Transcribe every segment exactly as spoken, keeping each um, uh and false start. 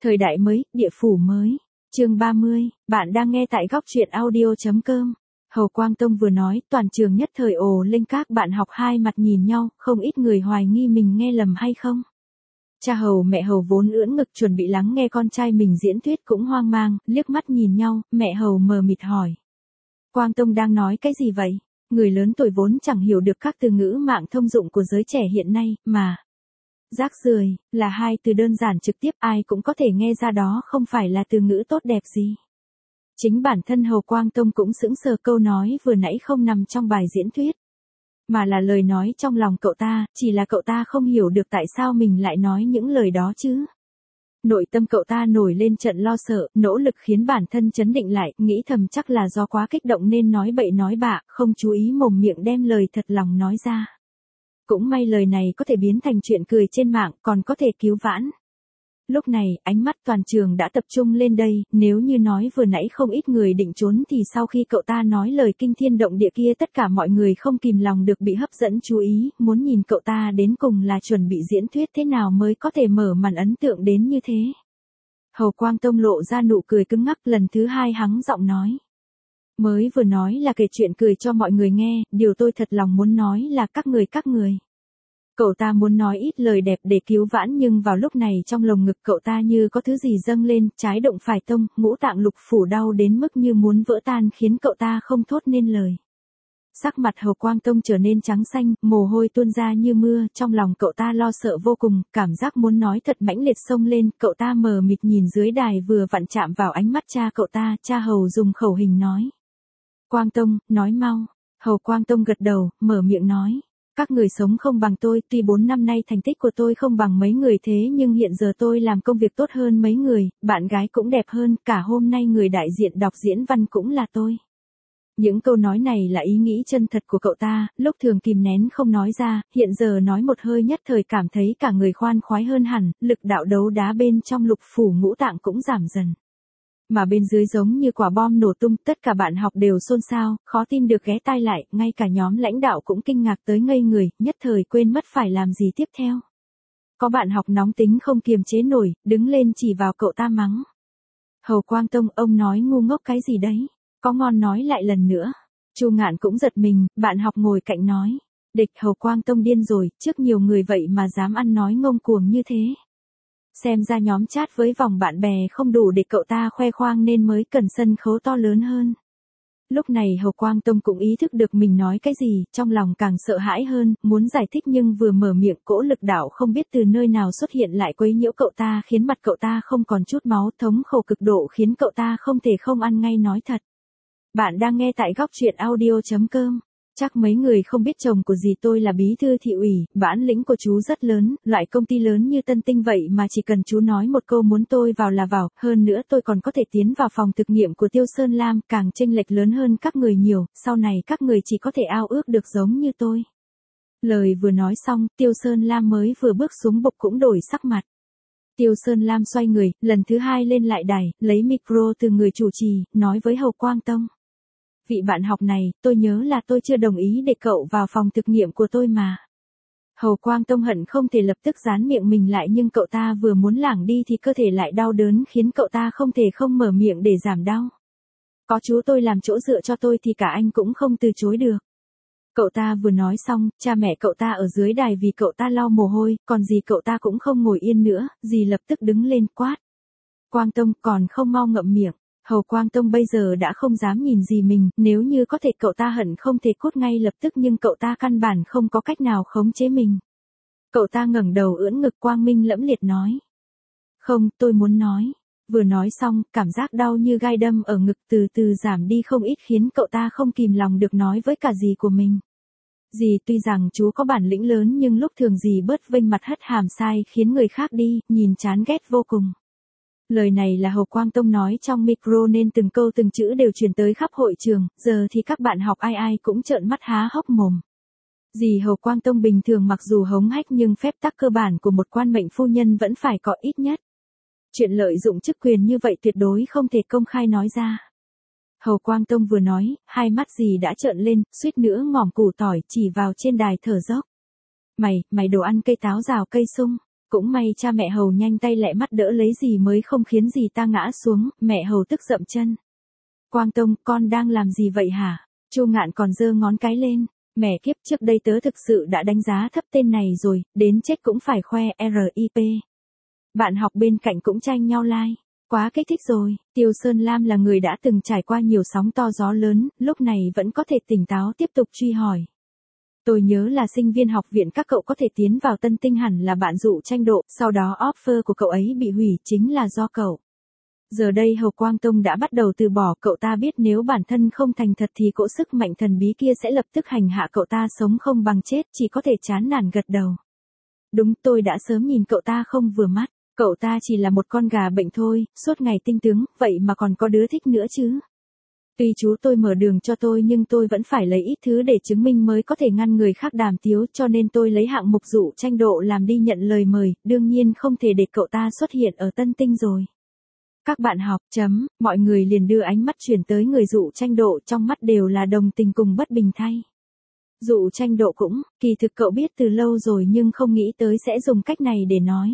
Thời đại mới, địa phủ mới. Chương ba mươi, bạn đang nghe tại góc truyện audio.com. Hầu Quang Tông vừa nói, toàn trường nhất thời ồ lên, các bạn học hai mặt nhìn nhau, không ít người hoài nghi mình nghe lầm hay không. Cha Hầu mẹ Hầu vốn ưỡn ngực chuẩn bị lắng nghe con trai mình diễn thuyết cũng hoang mang, liếc mắt nhìn nhau, mẹ Hầu mờ mịt hỏi. Quang Tông đang nói cái gì vậy? Người lớn tuổi vốn chẳng hiểu được các từ ngữ mạng thông dụng của giới trẻ hiện nay, mà. Rác rưởi là hai từ đơn giản trực tiếp, ai cũng có thể nghe ra đó không phải là từ ngữ tốt đẹp gì. Chính bản thân Hầu Quang Tông cũng sững sờ, câu nói vừa nãy không nằm trong bài diễn thuyết, mà là lời nói trong lòng cậu ta, chỉ là cậu ta không hiểu được tại sao mình lại nói những lời đó chứ. Nội tâm cậu ta nổi lên trận lo sợ, nỗ lực khiến bản thân trấn định lại, nghĩ thầm chắc là do quá kích động nên nói bậy nói bạ, không chú ý mồm miệng đem lời thật lòng nói ra. Cũng may lời này có thể biến thành chuyện cười trên mạng, còn có thể cứu vãn. Lúc này, ánh mắt toàn trường đã tập trung lên đây, nếu như nói vừa nãy không ít người định trốn thì sau khi cậu ta nói lời kinh thiên động địa kia tất cả mọi người không kìm lòng được bị hấp dẫn chú ý, muốn nhìn cậu ta đến cùng là chuẩn bị diễn thuyết thế nào mới có thể mở màn ấn tượng đến như thế. Hầu Quang Tông lộ ra nụ cười cứng ngắc, lần thứ hai hắng giọng nói. Mới vừa nói là kể chuyện cười cho mọi người nghe, điều tôi thật lòng muốn nói là các người các người. Cậu ta muốn nói ít lời đẹp để cứu vãn, nhưng vào lúc này trong lồng ngực cậu ta như có thứ gì dâng lên, trái động phải tông, ngũ tạng lục phủ đau đến mức như muốn vỡ tan khiến cậu ta không thốt nên lời. Sắc mặt Hầu Quang Tông trở nên trắng xanh, mồ hôi tuôn ra như mưa, trong lòng cậu ta lo sợ vô cùng, cảm giác muốn nói thật mãnh liệt xông lên, cậu ta mờ mịt nhìn dưới đài vừa vặn chạm vào ánh mắt cha cậu ta, cha Hầu dùng khẩu hình nói. Quang Tông, nói mau. Hầu Quang Tông gật đầu, mở miệng nói. Các người sống không bằng tôi, tuy bốn năm nay thành tích của tôi không bằng mấy người thế nhưng hiện giờ tôi làm công việc tốt hơn mấy người, bạn gái cũng đẹp hơn, cả hôm nay người đại diện đọc diễn văn cũng là tôi. Những câu nói này là ý nghĩ chân thật của cậu ta, lúc thường kìm nén không nói ra, hiện giờ nói một hơi nhất thời cảm thấy cả người khoan khoái hơn hẳn, lực đạo đấu đá bên trong lục phủ ngũ tạng cũng giảm dần. Mà bên dưới giống như quả bom nổ tung, tất cả bạn học đều xôn xao, khó tin được ghé tai lại, ngay cả nhóm lãnh đạo cũng kinh ngạc tới ngây người, nhất thời quên mất phải làm gì tiếp theo. Có bạn học nóng tính không kiềm chế nổi, đứng lên chỉ vào cậu ta mắng. Hầu Quang Tông, ông nói ngu ngốc cái gì đấy, có ngon nói lại lần nữa. Chu Ngạn cũng giật mình, bạn học ngồi cạnh nói. Địch, Hầu Quang Tông điên rồi, trước nhiều người vậy mà dám ăn nói ngông cuồng như thế. Xem ra nhóm chat với vòng bạn bè không đủ để cậu ta khoe khoang nên mới cần sân khấu to lớn hơn. Lúc này Hầu Quang Tông cũng ý thức được mình nói cái gì, trong lòng càng sợ hãi hơn, muốn giải thích nhưng vừa mở miệng cỗ lực đạo không biết từ nơi nào xuất hiện lại quấy nhiễu cậu ta khiến mặt cậu ta không còn chút máu, thống khổ cực độ khiến cậu ta không thể không ăn ngay nói thật. Bạn đang nghe tại góc truyện audio.com. Chắc mấy người không biết chồng của dì tôi là bí thư thị ủy, bản lĩnh của chú rất lớn, loại công ty lớn như Tân Tinh vậy mà chỉ cần chú nói một câu muốn tôi vào là vào, hơn nữa tôi còn có thể tiến vào phòng thực nghiệm của Tiêu Sơn Lam, càng chênh lệch lớn hơn các người nhiều, sau này các người chỉ có thể ao ước được giống như tôi. Lời vừa nói xong, Tiêu Sơn Lam mới vừa bước xuống bục cũng đổi sắc mặt. Tiêu Sơn Lam xoay người, lần thứ hai lên lại đài, lấy micro từ người chủ trì, nói với Hầu Quang Tông. Vị bạn học này, tôi nhớ là tôi chưa đồng ý để cậu vào phòng thực nghiệm của tôi mà. Hầu Quang Tông hận không thể lập tức dán miệng mình lại nhưng cậu ta vừa muốn lảng đi thì cơ thể lại đau đớn khiến cậu ta không thể không mở miệng để giảm đau. Có chú tôi làm chỗ dựa cho tôi thì cả anh cũng không từ chối được. Cậu ta vừa nói xong, cha mẹ cậu ta ở dưới đài vì cậu ta lau mồ hôi, còn dì cậu ta cũng không ngồi yên nữa, dì lập tức đứng lên quát. Quang Tông còn không mau ngậm miệng. Hầu Quang Tông bây giờ đã không dám nhìn gì mình, nếu như có thể cậu ta hận không thể cút ngay lập tức nhưng cậu ta căn bản không có cách nào khống chế mình. Cậu ta ngẩng đầu ưỡn ngực quang minh lẫm liệt nói. Không, tôi muốn nói. Vừa nói xong, cảm giác đau như gai đâm ở ngực từ từ giảm đi không ít khiến cậu ta không kìm lòng được nói với cả dì của mình. Dì tuy rằng chú có bản lĩnh lớn nhưng lúc thường dì bớt vênh mặt hất hàm sai khiến người khác đi, nhìn chán ghét vô cùng. Lời này là Hầu Quang Tông nói trong micro nên từng câu từng chữ đều truyền tới khắp hội trường, giờ thì các bạn học ai ai cũng trợn mắt há hốc mồm. Dì Hầu Quang Tông bình thường mặc dù hống hách nhưng phép tắc cơ bản của một quan mệnh phu nhân vẫn phải có ít nhất. Chuyện lợi dụng chức quyền như vậy tuyệt đối không thể công khai nói ra. Hầu Quang Tông vừa nói, hai mắt dì đã trợn lên, suýt nữa ngỏm củ tỏi chỉ vào trên đài thở dốc. Mày, mày đồ ăn cây táo rào cây sung. Cũng may cha mẹ Hầu nhanh tay lẹ mắt đỡ lấy gì mới không khiến gì ta ngã xuống, mẹ Hầu tức dậm chân. Quang Tông, con đang làm gì vậy hả? Chu Ngạn còn giơ ngón cái lên. Mẹ kiếp, trước đây tớ thực sự đã đánh giá thấp tên này rồi, đến chết cũng phải khoe R I P. Bạn học bên cạnh cũng tranh nhau like. Quá kích thích rồi, Tiêu Sơn Lam là người đã từng trải qua nhiều sóng to gió lớn, lúc này vẫn có thể tỉnh táo tiếp tục truy hỏi. Tôi nhớ là sinh viên học viện các cậu có thể tiến vào Tân Tinh hẳn là bạn Dụ Tranh Độ, sau đó offer của cậu ấy bị hủy chính là do cậu. Giờ đây Hầu Quang Tông đã bắt đầu từ bỏ, cậu ta biết nếu bản thân không thành thật thì cỗ sức mạnh thần bí kia sẽ lập tức hành hạ cậu ta sống không bằng chết, chỉ có thể chán nản gật đầu. Đúng, tôi đã sớm nhìn cậu ta không vừa mắt, cậu ta chỉ là một con gà bệnh thôi, suốt ngày tinh tướng, vậy mà còn có đứa thích nữa chứ. Tuy chú tôi mở đường cho tôi nhưng tôi vẫn phải lấy ít thứ để chứng minh mới có thể ngăn người khác đàm tiếu, cho nên tôi lấy hạng mục Dụ Tranh Độ làm đi nhận lời mời, đương nhiên không thể để cậu ta xuất hiện ở Tân Tinh rồi. Các bạn học, chấm, mọi người liền đưa ánh mắt chuyển tới người Dụ Tranh Độ, trong mắt đều là đồng tình cùng bất bình thay. Dụ Tranh Độ cũng, kỳ thực cậu biết từ lâu rồi nhưng không nghĩ tới sẽ dùng cách này để nói.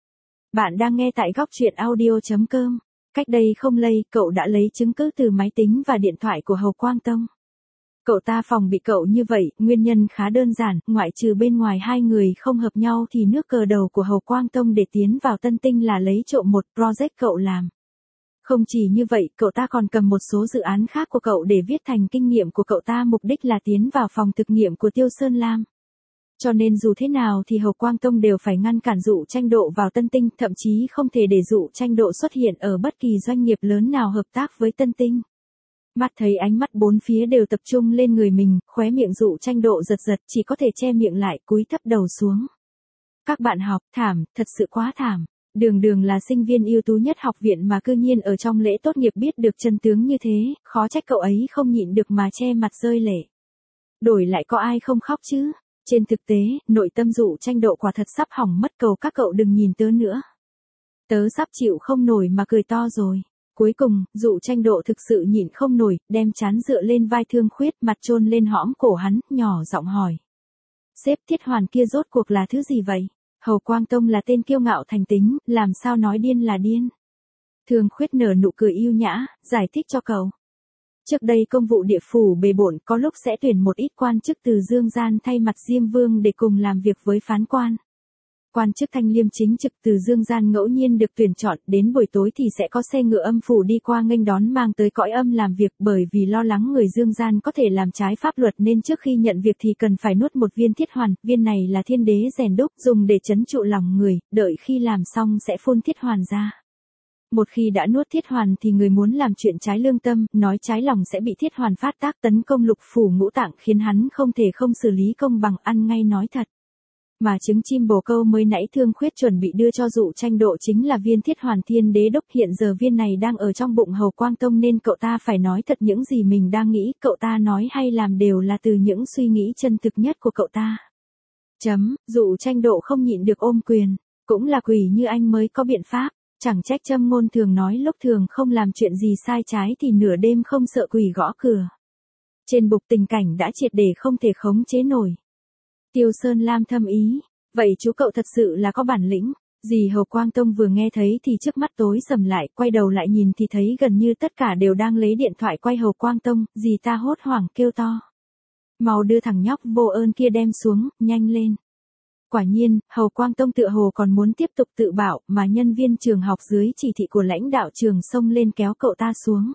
Bạn đang nghe tại góc truyện audio chấm com. Cách đây không lâu, cậu đã lấy chứng cứ từ máy tính và điện thoại của Hầu Quang Tông. Cậu ta phòng bị cậu như vậy, nguyên nhân khá đơn giản, ngoại trừ bên ngoài hai người không hợp nhau thì nước cờ đầu của Hầu Quang Tông để tiến vào Tân Tinh là lấy trộm một project cậu làm. Không chỉ như vậy, cậu ta còn cầm một số dự án khác của cậu để viết thành kinh nghiệm của cậu ta, mục đích là tiến vào phòng thực nghiệm của Tiêu Sơn Lam. Cho nên dù thế nào thì Hầu Quang Tông đều phải ngăn cản Dụ Tranh Độ vào Tân Tinh, thậm chí không thể để Dụ Tranh Độ xuất hiện ở bất kỳ doanh nghiệp lớn nào hợp tác với Tân Tinh. Mắt thấy ánh mắt bốn phía đều tập trung lên người mình, khóe miệng Dụ Tranh Độ giật giật, chỉ có thể che miệng lại, cúi thấp đầu xuống. Các bạn học, thảm, thật sự quá thảm. Đường đường là sinh viên ưu tú nhất học viện mà cư nhiên ở trong lễ tốt nghiệp biết được chân tướng như thế, khó trách cậu ấy không nhịn được mà che mặt rơi lệ. Đổi lại có ai không khóc chứ? Trên thực tế, nội tâm Dụ Tranh Độ quả thật sắp hỏng mất, cầu các cậu đừng nhìn tớ nữa. Tớ sắp chịu không nổi mà cười to rồi. Cuối cùng, Dụ Tranh Độ thực sự nhịn không nổi, đem trán dựa lên vai Thương Khuyết, mặt chôn lên hõm cổ hắn, nhỏ giọng hỏi. Sếp, Thiết Hoàn kia rốt cuộc là thứ gì vậy? Hầu Quang Tông là tên kiêu ngạo thành tính, làm sao nói điên là điên. Thương Khuyết nở nụ cười yêu nhã, giải thích cho cậu. Trước đây công vụ địa phủ bề bộn, có lúc sẽ tuyển một ít quan chức từ dương gian thay mặt Diêm Vương để cùng làm việc với phán quan. Quan chức thanh liêm chính trực từ dương gian ngẫu nhiên được tuyển chọn, đến buổi tối thì sẽ có xe ngựa âm phủ đi qua nghênh đón mang tới cõi âm làm việc, bởi vì lo lắng người dương gian có thể làm trái pháp luật nên trước khi nhận việc thì cần phải nuốt một viên thiết hoàn, viên này là thiên đế rèn đúc dùng để trấn trụ lòng người, đợi khi làm xong sẽ phun thiết hoàn ra. Một khi đã nuốt thiết hoàn thì người muốn làm chuyện trái lương tâm, nói trái lòng sẽ bị thiết hoàn phát tác tấn công lục phủ ngũ tạng khiến hắn không thể không xử lý công bằng, ăn ngay nói thật. Mà trứng chim bồ câu mới nãy Thương Khuyết chuẩn bị đưa cho Dụ Tranh Độ chính là viên thiết hoàn thiên đế đúc, hiện giờ viên này đang ở trong bụng Hầu Quang Tông nên cậu ta phải nói thật những gì mình đang nghĩ, cậu ta nói hay làm đều là từ những suy nghĩ chân thực nhất của cậu ta. Chấm, Dụ Tranh Độ không nhịn được ôm quyền, cũng là quỷ như anh mới có biện pháp, chẳng trách châm ngôn thường nói lúc thường không làm chuyện gì sai trái thì nửa đêm không sợ quỷ gõ cửa. Trên bục tình cảnh đã triệt để không thể khống chế nổi. Tiêu Sơn Lam thâm ý, vậy chú cậu thật sự là có bản lĩnh. Dì Hầu Quang Tông vừa nghe thấy thì trước mắt tối sầm lại, quay đầu lại nhìn thì thấy gần như tất cả đều đang lấy điện thoại quay Hầu Quang Tông, dì ta hốt hoảng kêu to. Mau đưa thằng nhóc vô ơn kia đem xuống, nhanh lên. Quả nhiên, Hầu Quang Tông tựa hồ còn muốn tiếp tục tự bảo, mà nhân viên trường học dưới chỉ thị của lãnh đạo trường xông lên kéo cậu ta xuống.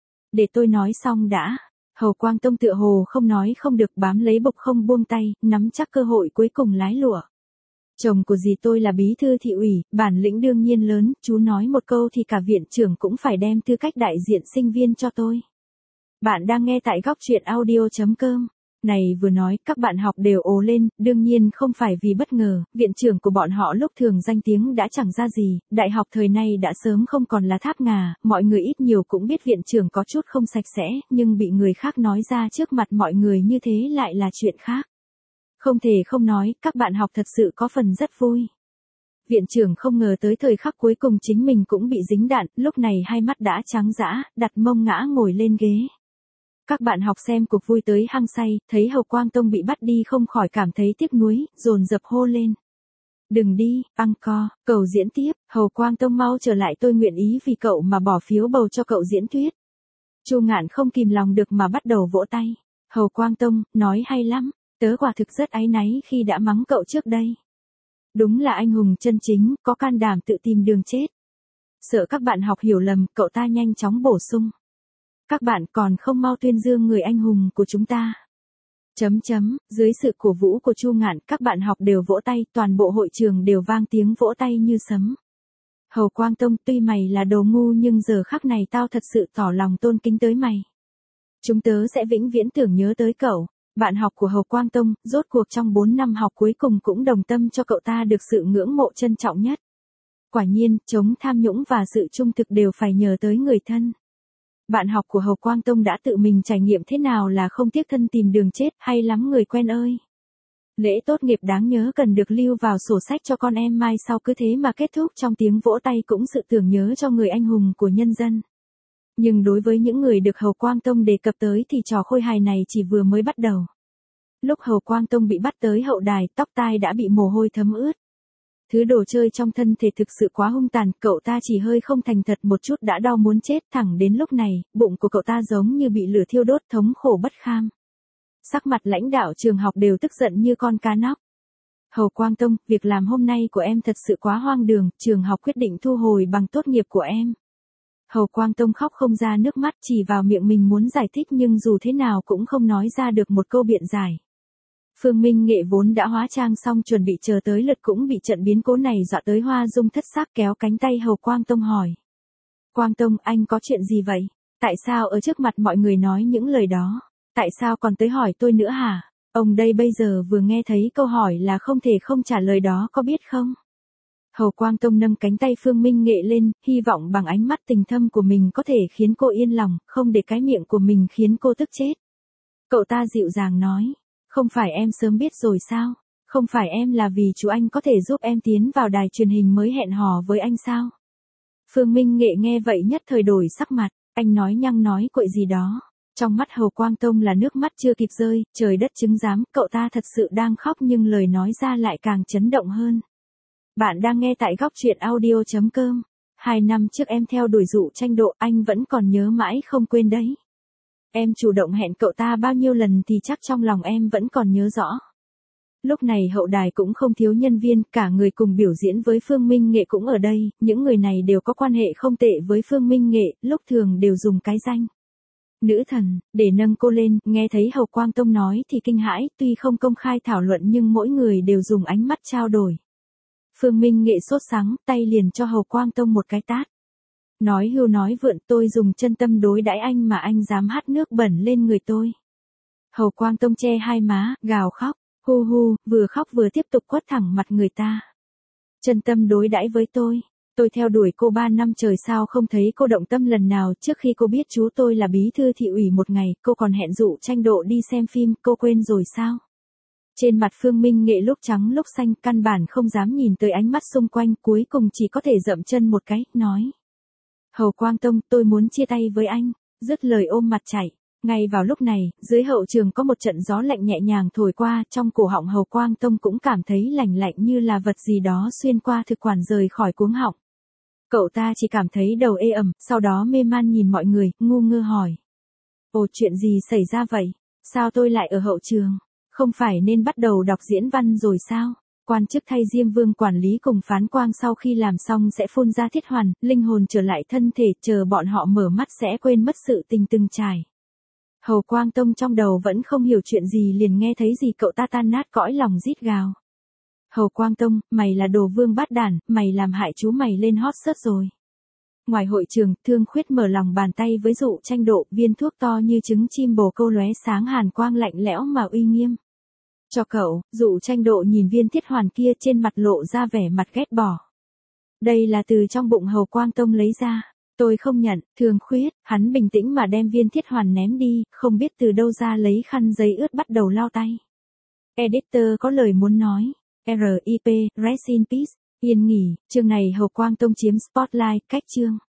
Để tôi nói xong đã. Hầu Quang Tông tựa hồ không nói không được, bám lấy bục không buông tay, nắm chắc cơ hội cuối cùng lái lụa. Chồng của dì tôi là bí thư thị ủy, bản lĩnh đương nhiên lớn, chú nói một câu thì cả viện trưởng cũng phải đem tư cách đại diện sinh viên cho tôi. Bạn đang nghe tại góc truyện audio chấm com. Này vừa nói, các bạn học đều ồ lên, đương nhiên không phải vì bất ngờ, viện trưởng của bọn họ lúc thường danh tiếng đã chẳng ra gì, đại học thời nay đã sớm không còn là tháp ngà, mọi người ít nhiều cũng biết viện trưởng có chút không sạch sẽ, nhưng bị người khác nói ra trước mặt mọi người như thế lại là chuyện khác. Không thể không nói, các bạn học thật sự có phần rất vui. Viện trưởng không ngờ tới thời khắc cuối cùng chính mình cũng bị dính đạn, lúc này hai mắt đã trắng dã, đặt mông ngã ngồi lên ghế. Các bạn học xem cuộc vui tới hăng say, thấy Hầu Quang Tông bị bắt đi không khỏi cảm thấy tiếc nuối, dồn dập hô lên. Đừng đi, encore, cầu diễn tiếp, Hầu Quang Tông mau trở lại, tôi nguyện ý vì cậu mà bỏ phiếu bầu cho cậu diễn thuyết. Chu Ngạn không kìm lòng được mà bắt đầu vỗ tay. Hầu Quang Tông, nói hay lắm, tớ quả thực rất áy náy khi đã mắng cậu trước đây. Đúng là anh hùng chân chính, có can đảm tự tìm đường chết. Sợ các bạn học hiểu lầm, cậu ta nhanh chóng bổ sung. Các bạn còn không mau tuyên dương người anh hùng của chúng ta. Chấm chấm, dưới sự cổ vũ của Chu Ngạn, các bạn học đều vỗ tay, toàn bộ hội trường đều vang tiếng vỗ tay như sấm. Hầu Quang Tông, tuy mày là đồ ngu nhưng giờ khắc này tao thật sự tỏ lòng tôn kính tới mày. Chúng tớ sẽ vĩnh viễn tưởng nhớ tới cậu. Bạn học của Hầu Quang Tông, rốt cuộc trong bốn năm học cuối cùng cũng đồng tâm cho cậu ta được sự ngưỡng mộ trân trọng nhất. Quả nhiên, chống tham nhũng và sự trung thực đều phải nhờ tới người thân. Bạn học của Hầu Quang Tông đã tự mình trải nghiệm thế nào là không tiếc thân tìm đường chết, hay lắm người quen ơi. Lễ tốt nghiệp đáng nhớ cần được lưu vào sổ sách cho con em mai sau, cứ thế mà kết thúc trong tiếng vỗ tay cũng sự tưởng nhớ cho người anh hùng của nhân dân. Nhưng đối với những người được Hầu Quang Tông đề cập tới thì trò khôi hài này chỉ vừa mới bắt đầu. Lúc Hầu Quang Tông bị bắt tới hậu đài, tóc tai đã bị mồ hôi thấm ướt. Thứ đồ chơi trong thân thể thực sự quá hung tàn, cậu ta chỉ hơi không thành thật một chút đã đau muốn chết. Thẳng đến lúc này, bụng của cậu ta giống như bị lửa thiêu đốt, thống khổ bất kham. Sắc mặt lãnh đạo trường học đều tức giận như con cá nóc. Hầu Quang Tông, việc làm hôm nay của em thật sự quá hoang đường, trường học quyết định thu hồi bằng tốt nghiệp của em. Hầu Quang Tông khóc không ra nước mắt, chỉ vào miệng mình muốn giải thích nhưng dù thế nào cũng không nói ra được một câu biện giải. Phương Minh Nghệ vốn đã hóa trang xong chuẩn bị chờ tới lượt cũng bị trận biến cố này dọa tới hoa dung thất sắc, kéo cánh tay Hầu Quang Tông hỏi. Quang Tông, anh có chuyện gì vậy? Tại sao ở trước mặt mọi người nói những lời đó? Tại sao còn tới hỏi tôi nữa hả? Ông đây bây giờ vừa nghe thấy câu hỏi là không thể không trả lời đó, có biết không? Hầu Quang Tông nâng cánh tay Phương Minh Nghệ lên, hy vọng bằng ánh mắt tình thâm của mình có thể khiến cô yên lòng, không để cái miệng của mình khiến cô tức chết. Cậu ta dịu dàng nói, không phải em sớm biết rồi sao? Không phải em là vì chú anh có thể giúp em tiến vào đài truyền hình mới hẹn hò với anh sao? Phương Minh Nghệ nghe vậy nhất thời đổi sắc mặt, anh nói nhăng nói quậy gì đó. Trong mắt Hầu Quang Tông là nước mắt chưa kịp rơi, trời đất chứng giám, cậu ta thật sự đang khóc nhưng lời nói ra lại càng chấn động hơn. Bạn đang nghe tại góc truyện audio chấm com. Hai năm trước em theo đuổi Dụ Tranh Độ, anh vẫn còn nhớ mãi không quên đấy. Em chủ động hẹn cậu ta bao nhiêu lần thì chắc trong lòng em vẫn còn nhớ rõ. Lúc này hậu đài cũng không thiếu nhân viên, cả người cùng biểu diễn với Phương Minh Nghệ cũng ở đây, những người này đều có quan hệ không tệ với Phương Minh Nghệ, lúc thường đều dùng cái danh nữ thần để nâng cô lên. Nghe thấy Hầu Quang Tông nói thì kinh hãi, tuy không công khai thảo luận nhưng mỗi người đều dùng ánh mắt trao đổi. Phương Minh Nghệ sốt sắng, tay liền cho Hầu Quang Tông một cái tát. Nói hưu nói vượn, tôi dùng chân tâm đối đãi anh mà anh dám hắt nước bẩn lên người tôi. Hầu Quang Tông che hai má, gào khóc, hu hu, vừa khóc vừa tiếp tục quất thẳng mặt người ta. Chân tâm đối đãi với tôi. Tôi theo đuổi cô ba năm trời sao không thấy cô động tâm lần nào. Trước khi cô biết chú tôi là bí thư thị ủy một ngày, cô còn hẹn Dụ Tranh Độ đi xem phim, cô quên rồi sao? Trên mặt Phương Minh Nghệ lúc trắng lúc xanh, căn bản không dám nhìn tới ánh mắt xung quanh, cuối cùng chỉ có thể dậm chân một cái, nói. Hầu Quang Tông, tôi muốn chia tay với anh, dứt lời ôm mặt chạy. Ngay vào lúc này, dưới hậu trường có một trận gió lạnh nhẹ nhàng thổi qua, trong cổ họng Hầu Quang Tông cũng cảm thấy lạnh lạnh như là vật gì đó xuyên qua thực quản rời khỏi cuống họng. Cậu ta chỉ cảm thấy đầu ê ẩm, sau đó mê man nhìn mọi người, ngu ngơ hỏi. Ồ, chuyện gì xảy ra vậy? Sao tôi lại ở hậu trường? Không phải nên bắt đầu đọc diễn văn rồi sao? Quan chức thay Diêm Vương quản lý cùng Phán Quang sau khi làm xong sẽ phun ra thiết hoàn, linh hồn trở lại thân thể, chờ bọn họ mở mắt sẽ quên mất sự tình từng trải. Hầu Quang Tông trong đầu vẫn không hiểu chuyện gì liền nghe thấy gì cậu ta tan nát cõi lòng rít gào. Hầu Quang Tông, mày là đồ vương bát đản, mày làm hại chú mày lên hot search rồi. Ngoài hội trường, Thương Khuyết mở lòng bàn tay với Dụ Tranh Độ, viên thuốc to như trứng chim bồ câu lóe sáng hàn quang lạnh lẽo mà uy nghiêm. Cho cậu, Dụ Tranh Độ nhìn viên thiết hoàn kia trên mặt lộ ra vẻ mặt ghét bỏ. Đây là từ trong bụng Hầu Quang Tông lấy ra. Tôi không nhận. Thương Khuyết, hắn bình tĩnh mà đem viên thiết hoàn ném đi, không biết từ đâu ra lấy khăn giấy ướt bắt đầu lau tay. Editor có lời muốn nói. R I P, Rest in Peace, yên nghỉ, chương này Hầu Quang Tông chiếm spotlight, cách chương.